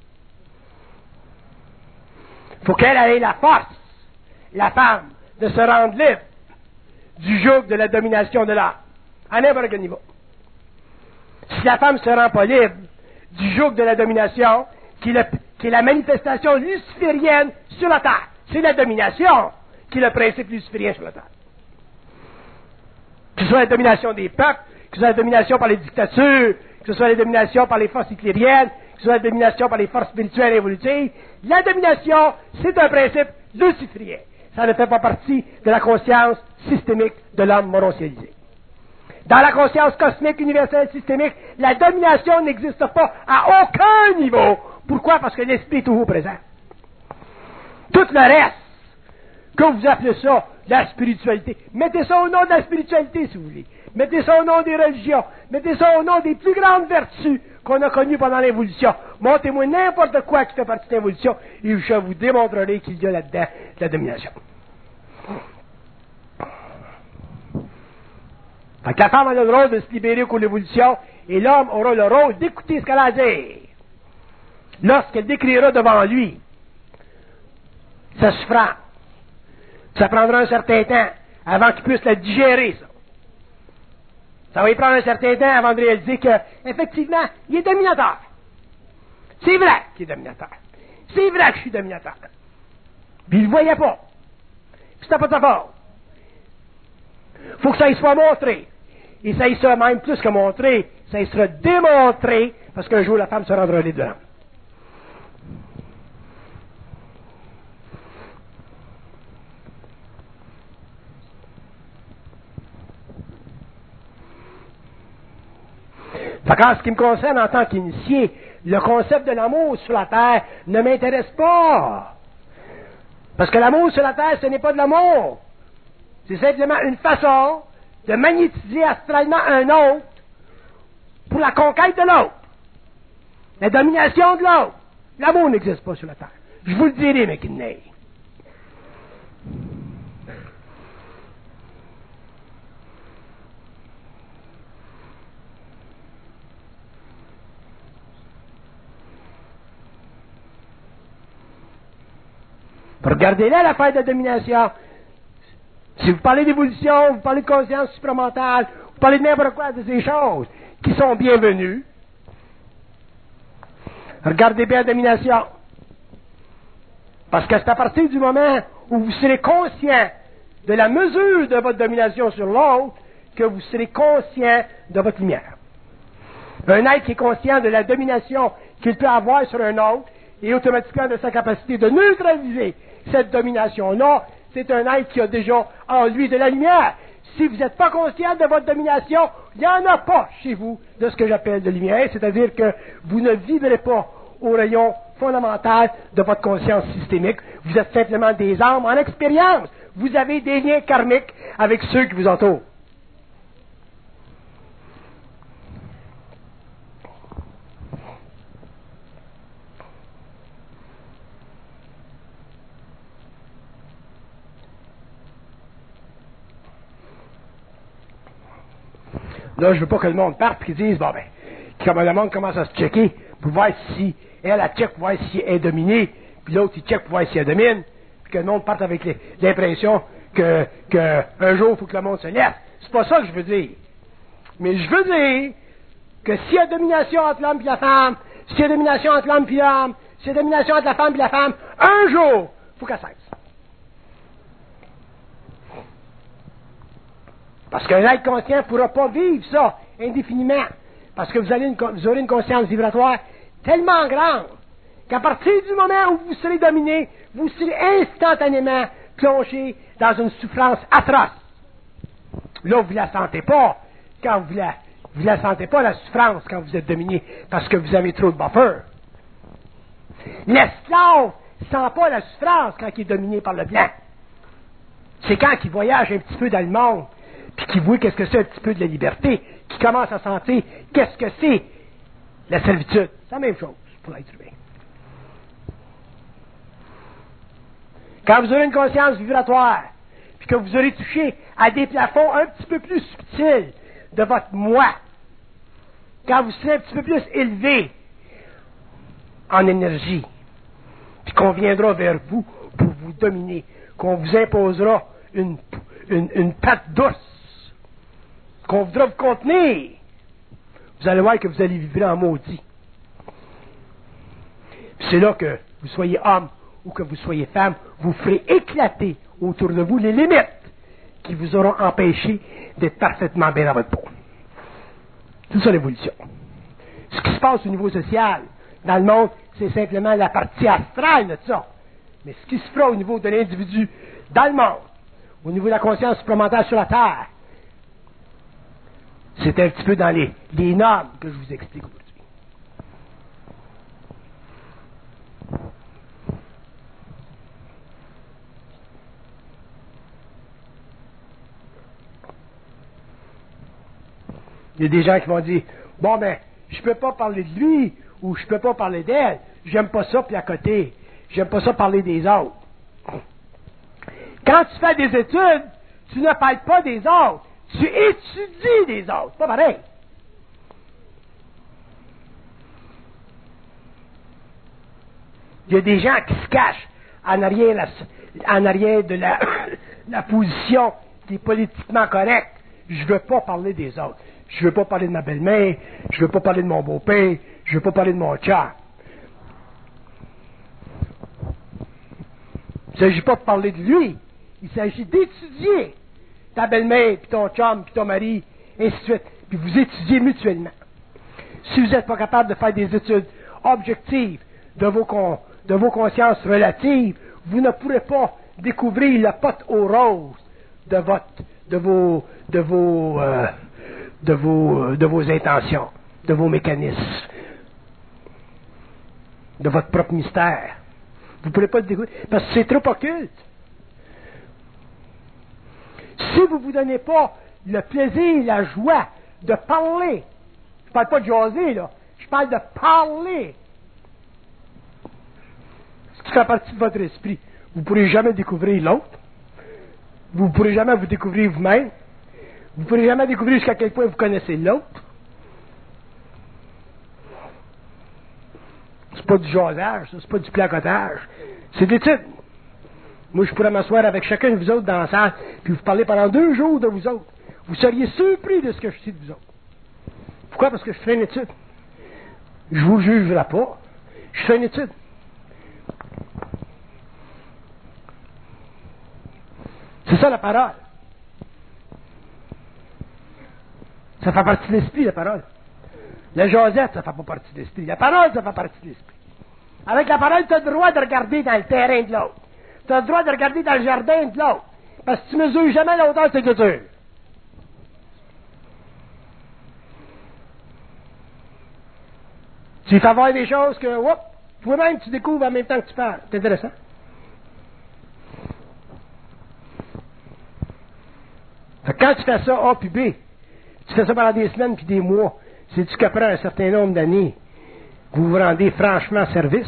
Faut qu'elle ait la force, la femme, de se rendre libre du joug de la domination de l'homme. À n'importe quel niveau. Si la femme ne se rend pas libre du joug de la domination, qui, le, qui est la manifestation luciférienne sur la terre. C'est la domination qui est le principe luciférien sur la terre. Que ce soit la domination des peuples, que ce soit la domination par les dictatures, que ce soit la domination par les forces hitlériennes, que ce soit la domination par les forces spirituelles et évolutives, la domination, c'est un principe luciférien. Ça ne fait pas partie de la conscience systémique de l'homme monocialisé. Dans la conscience cosmique universelle systémique, la domination n'existe pas à aucun niveau. Pourquoi? Parce que l'esprit est toujours présent. Tout le reste, que vous appelez ça la spiritualité, mettez ça au nom de la spiritualité si vous voulez. Mettez ça au nom des religions. Mettez ça au nom des plus grandes vertus qu'on a connues pendant l'évolution. Montez-moi n'importe quoi qui fait partie de l'évolution et je vous démontrerai qu'il y a là-dedans de la domination. Fait que la femme a le rôle de se libérer pour l'évolution et l'homme aura le rôle d'écouter ce qu'elle a à dire. Lorsqu'elle décrira devant lui sa souffrance, ça prendra un certain temps avant qu'il puisse la digérer, ça. Ça va y prendre un certain temps avant de réaliser que, effectivement, il est dominateur. C'est vrai qu'il est dominateur. C'est vrai que je suis dominateur. Puis il ne le voyait pas. Puis c'était pas de sa faute. Faut que ça y soit montré. Et ça y sera même plus que montré, ça y sera démontré, parce qu'un jour la femme se rendra les dedans. Fait qu'en ce qui me concerne en tant qu'initié, le concept de l'amour sur la terre ne m'intéresse pas. Parce que l'amour sur la terre, ce n'est pas de l'amour. C'est simplement une façon de magnétiser astralement un autre pour la conquête de l'autre. La domination de l'autre. L'amour n'existe pas sur la terre. Je vous le dirai, mes kidneys. Regardez là l'affaire de la domination. Si vous parlez d'évolution, vous parlez de conscience supramentale, vous parlez de n'importe quoi de ces choses qui sont bienvenues, regardez bien la domination. Parce que c'est à partir du moment où vous serez conscient de la mesure de votre domination sur l'autre que vous serez conscient de votre lumière. Un être qui est conscient de la domination qu'il peut avoir sur un autre et automatiquement de sa capacité de neutraliser cette domination-là, c'est un être qui a déjà en lui de la lumière. Si vous n'êtes pas conscient de votre domination, il n'y en a pas chez vous de ce que j'appelle de lumière, c'est-à-dire que vous ne vivrez pas au rayon fondamental de votre conscience systémique. Vous êtes simplement des âmes en expérience. Vous avez des liens karmiques avec ceux qui vous entourent. Là, je veux pas que le monde parte et qu'ils disent, bon ben, comme le monde commence à se checker pour voir si elle, elle check pour voir si elle est dominée, puis l'autre, il check pour voir si elle domine, puis que le monde parte avec les, l'impression que, que un jour, il faut que le monde se laisse. C'est pas ça que je veux dire. Mais je veux dire que s'il y a domination entre l'homme et la femme, s'il y a domination entre l'homme et l'homme, s'il y a domination entre la femme et la femme, un jour, il faut qu'elle cesse. Parce qu'un être conscient ne pourra pas vivre ça indéfiniment. Parce que vous, allez une, vous aurez une conscience vibratoire tellement grande qu'à partir du moment où vous serez dominé, vous serez instantanément plongé dans une souffrance atroce. Là, vous ne la sentez pas quand vous la, vous la sentez pas, la souffrance, quand vous êtes dominé, parce que vous avez trop de buffer. L'esclave ne sent pas la souffrance quand il est dominé par le blanc. C'est quand il voyage un petit peu dans le monde, puis qui voit qu'est-ce que c'est un petit peu de la liberté, qui commence à sentir qu'est-ce que c'est la servitude. C'est la même chose pour l'être humain. Quand vous aurez une conscience vibratoire, puis que vous aurez touché à des plafonds un petit peu plus subtils de votre moi, quand vous serez un petit peu plus élevé en énergie, puis qu'on viendra vers vous pour vous dominer, qu'on vous imposera une, une, une patte douce, qu'on voudra vous contenir, vous allez voir que vous allez vivre en maudit. C'est là que vous soyez homme ou que vous soyez femme, vous ferez éclater autour de vous les limites qui vous auront empêché d'être parfaitement bien dans votre peau. C'est ça l'évolution. Ce qui se passe au niveau social, dans le monde, c'est simplement la partie astrale de ça. Mais ce qui se fera au niveau de l'individu dans le monde, au niveau de la conscience supplémentaire sur la Terre, c'est un petit peu dans les, les normes que je vous explique aujourd'hui. Il y a des gens qui vont dire, bon ben, je peux pas parler de lui, ou je peux pas parler d'elle, j'aime pas ça, puis à côté, j'aime pas ça parler des autres. Quand tu fais des études, tu ne parles pas des autres, tu étudies des autres, pas pareil. Il y a des gens qui se cachent en arrière, la, en arrière de la, la position qui est politiquement correcte. Je veux pas parler des autres. Je veux pas parler de ma belle-mère, je veux pas parler de mon beau-père, je veux pas parler de mon chat. Il ne s'agit pas de parler de lui, il s'agit d'étudier ta belle-mère, puis ton chum, puis ton mari, et ainsi de suite. Puis vous étudiez mutuellement. Si vous n'êtes pas capable de faire des études objectives de vos, con, de vos consciences relatives, vous ne pourrez pas découvrir le pot aux roses de votre, de vos, de vos, euh, de vos, de vos intentions, de vos mécanismes, de votre propre mystère. Vous ne pourrez pas le découvrir parce que c'est trop occulte. Si vous ne vous donnez pas le plaisir, la joie de parler, je ne parle pas de jaser, là, je parle de parler, ce qui fait partie de votre esprit, vous ne pourrez jamais découvrir l'autre, vous ne pourrez jamais vous découvrir vous-même, vous ne pourrez jamais découvrir jusqu'à quel point vous connaissez l'autre. C'est pas du jasage, ça, c'est pas du placotage, c'est de l'étude. Moi, je pourrais m'asseoir avec chacun de vous autres dans la salle, puis vous parler pendant deux jours de vous autres. Vous seriez surpris de ce que je sais de vous autres. Pourquoi? Parce que je fais une étude. Je vous jugerai pas. Je fais une étude. C'est ça la parole. Ça fait partie de l'esprit, la parole. La jasette, ça ne fait pas partie de l'esprit. La parole, ça fait partie de l'esprit. Avec la parole, tu as le droit de regarder dans le terrain de l'autre. Tu as le droit de regarder dans le jardin de l'autre. Parce que tu ne mesures jamais la hauteur de tes clôtures. Tu fais voir des choses que, whoop, toi-même, tu découvres en même temps que tu parles. C'est intéressant. Fait que quand tu fais ça A puis B, tu fais ça pendant des semaines puis des mois, c'est-tu qu'après un certain nombre d'années, vous vous rendez franchement service?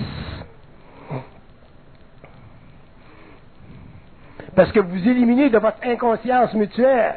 Parce que vous éliminez de votre inconscience mutuelle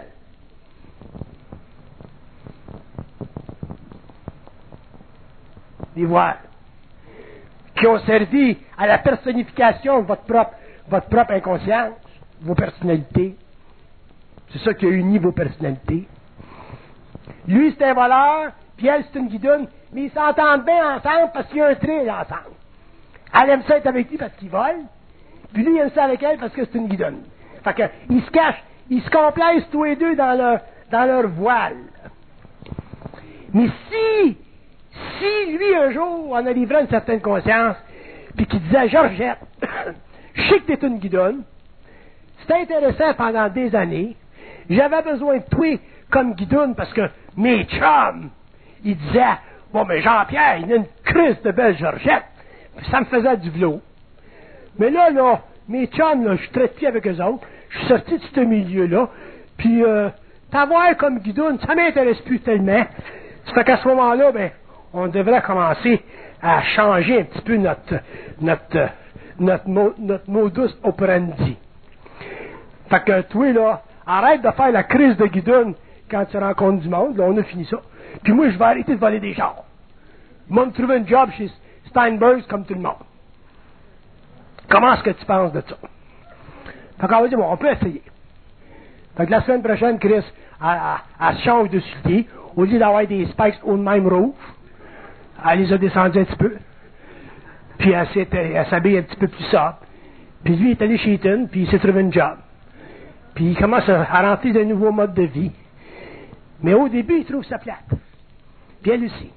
des voiles qui ont servi à la personnification de votre propre, votre propre inconscience, vos personnalités. C'est ça qui a uni vos personnalités. Lui, c'est un voleur, puis elle, c'est une guidoune, mais ils s'entendent bien ensemble parce qu'il y a un trail ensemble. Elle aime ça être avec lui parce qu'il vole, puis lui, il aime ça avec elle parce que c'est une guidoune. Fait que, ils se cachent, ils se complaisent tous les deux dans leur, dans leur voile. Mais si, si lui, un jour, en a livré une certaine conscience, puis qu'il disait, Georgette, je sais que t'es une guidoune, c'était intéressant pendant des années, j'avais besoin de toi comme guidoune parce que mes chums, ils disaient, bon, mais Jean-Pierre, il a une crise de belle Georgette, puis ça me faisait du velours. Mais là, là, mes chums, là, je traite plus avec eux autres, je suis sorti de ce milieu-là, puis euh, t'avoir comme guidoune, ça m'intéresse plus tellement. Ça fait qu'à ce moment-là, ben, on devrait commencer à changer un petit peu notre, notre, notre, notre, notre modus operandi. Fait que toi, là, arrête de faire la crise de guidoune quand tu rencontres du monde, là, on a fini ça. Puis moi, je vais arrêter de voler des chars. Moi, me trouver un job chez Steinberg comme tout le monde. Comment est-ce que tu penses de ça? Fait qu'on va dire, bon, on peut essayer. Fait que la semaine prochaine, Chris, elle, elle, elle change de souliers. Au lieu d'avoir des spikes au même roof, elle les a descendus un petit peu. Puis elle, s'est- elle s'habille un petit peu plus sobre. Puis lui, il est allé chez Eaton, puis il s'est trouvé une job. Puis il commence à, à rentrer d'un nouveau mode de vie. Mais au début, il trouve ça plate. Puis elle aussi.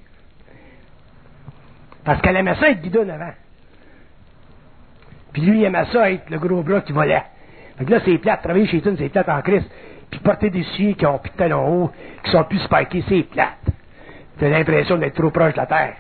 Parce qu'elle aimait ça être guidonne avant. Puis lui, il aimait ça être le gros bras qui volait. Fait que là, c'est plate. Travailler chez Eaton, c'est plate en Christ. Puis porter des souliers qui ont plus de talons hauts, qui sont plus spikés, c'est plate. T'as l'impression d'être trop proche de la terre.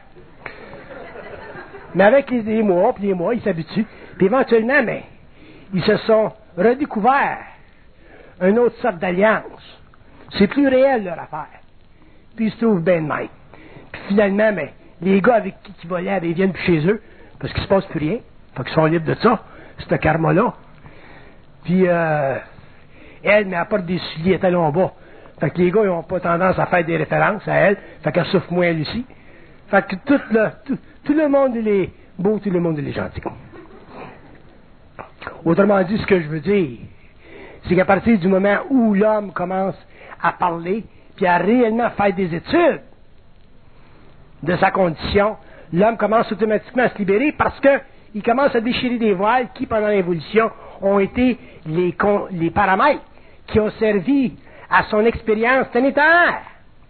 Mais avec les, les mois, puis les mois, ils s'habituent. Puis éventuellement, mais, ils se sont redécouverts une autre sorte d'alliance. C'est plus réel, leur affaire. Puis ils se trouvent bien de même. Puis finalement, mais, les gars avec qui ils volaient, ils viennent plus chez eux, parce qu'il se passe plus rien. Fait qu'ils sont libres de ça, ce karma-là. Puis, euh, elle, mais elle porte des souliers à talons bas. Fait que les gars, ils n'ont pas tendance à faire des références à elle. Fait qu'elle souffre moins, elle aussi. Fait que tout le, tout, tout le monde, il est beau, tout le monde, il est gentil. Autrement dit, ce que je veux dire, c'est qu'à partir du moment où l'homme commence à parler, puis à réellement faire des études de sa condition, l'homme commence automatiquement à se libérer parce que il commence à déchirer des voiles qui, pendant l'évolution, ont été les, les paramètres qui ont servi à son expérience planétaire.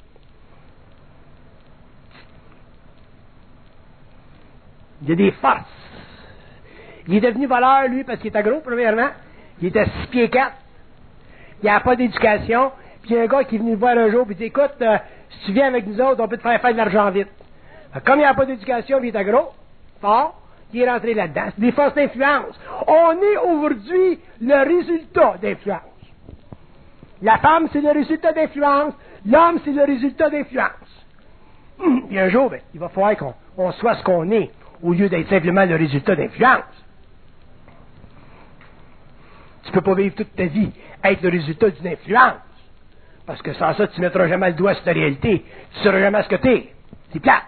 Il y a des forces. Il est devenu voleur, lui, parce qu'il était gros, premièrement. Il était six pieds quatre. Il n'a pas d'éducation. Puis il y a un gars qui est venu le voir un jour, puis il dit, écoute, euh, si tu viens avec nous autres, on peut te faire faire de l'argent vite. Alors, comme il n'a pas d'éducation, puis il était gros, fort, il est rentré là-dedans. C'est des forces d'influence. On est aujourd'hui le résultat d'influence. La femme, c'est le résultat d'influence. L'homme, c'est le résultat d'influence. Et un jour, ben, il va falloir qu'on on soit ce qu'on est, au lieu d'être simplement le résultat d'influence. Tu ne peux pas vivre toute ta vie être le résultat d'une influence. Parce que sans ça, tu ne mettras jamais le doigt sur ta réalité. Tu ne sauras jamais ce que tu es. C'est plate.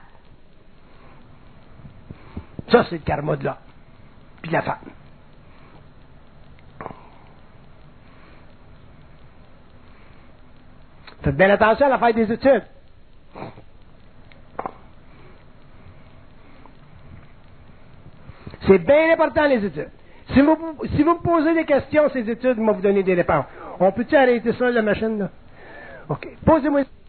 Ça, c'est le karma de l'homme. Puis de la femme. Faites bien attention à la faire des études. C'est bien important, les études. Si vous, si vous me posez des questions, ces études, moi, vous donner des réponses. On peut-tu arrêter ça, la machine, là? OK. Posez-moi...